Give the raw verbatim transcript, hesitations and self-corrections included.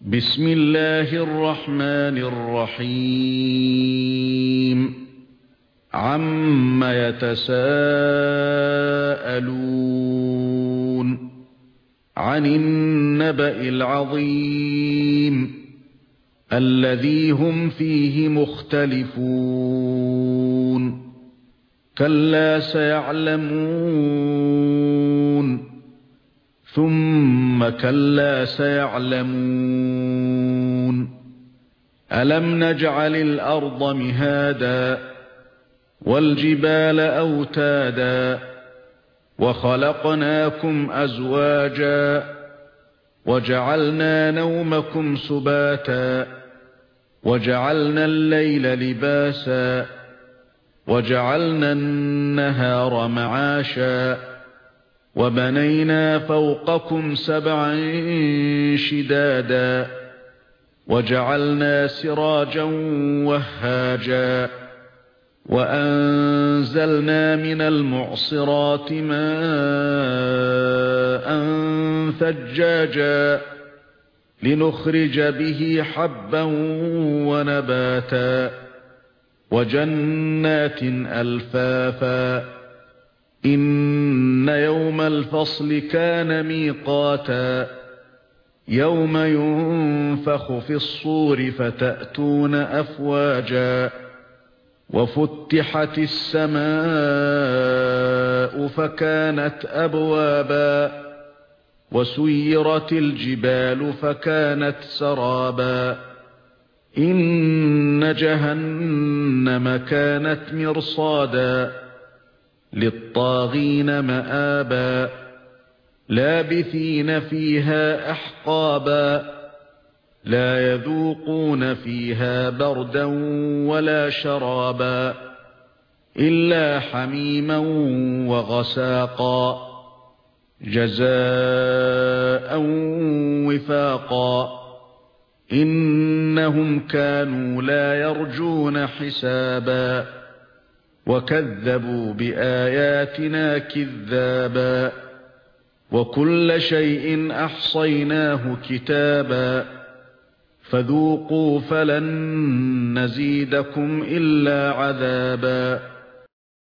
بسم الله الرحمن الرحيم عَمَّ يتساءلون عن النبأ العظيم الذي هم فيه مختلفون كلا سيعلمون ثم كلا سيعلمون ألم نجعل الأرض مهادا والجبال أوتادا وخلقناكم أزواجا وجعلنا نومكم سباتا وجعلنا الليل لباسا وجعلنا النهار معاشا وبنينا فوقكم سبعا شدادا وجعلنا سراجا وهاجا وأنزلنا من المعصرات ماء ثجاجا لنخرج به حبا ونباتا وجنات ألفافا إن يوم الفصل كان ميقاتا يوم ينفخ في الصور فتأتون أفواجا وفتحت السماء فكانت أبوابا وسيرت الجبال فكانت سرابا إن جهنم كانت مرصادا للطاغين مآبا لابثين فيها أحقابا لا يذوقون فيها بردا ولا شرابا إلا حميما وغساقا جزاء وفاقا إنهم كانوا لا يرجون حسابا وكذبوا بآياتنا كذابا وكل شيء أحصيناه كتابا فذوقوا فلن نزيدكم إلا عذابا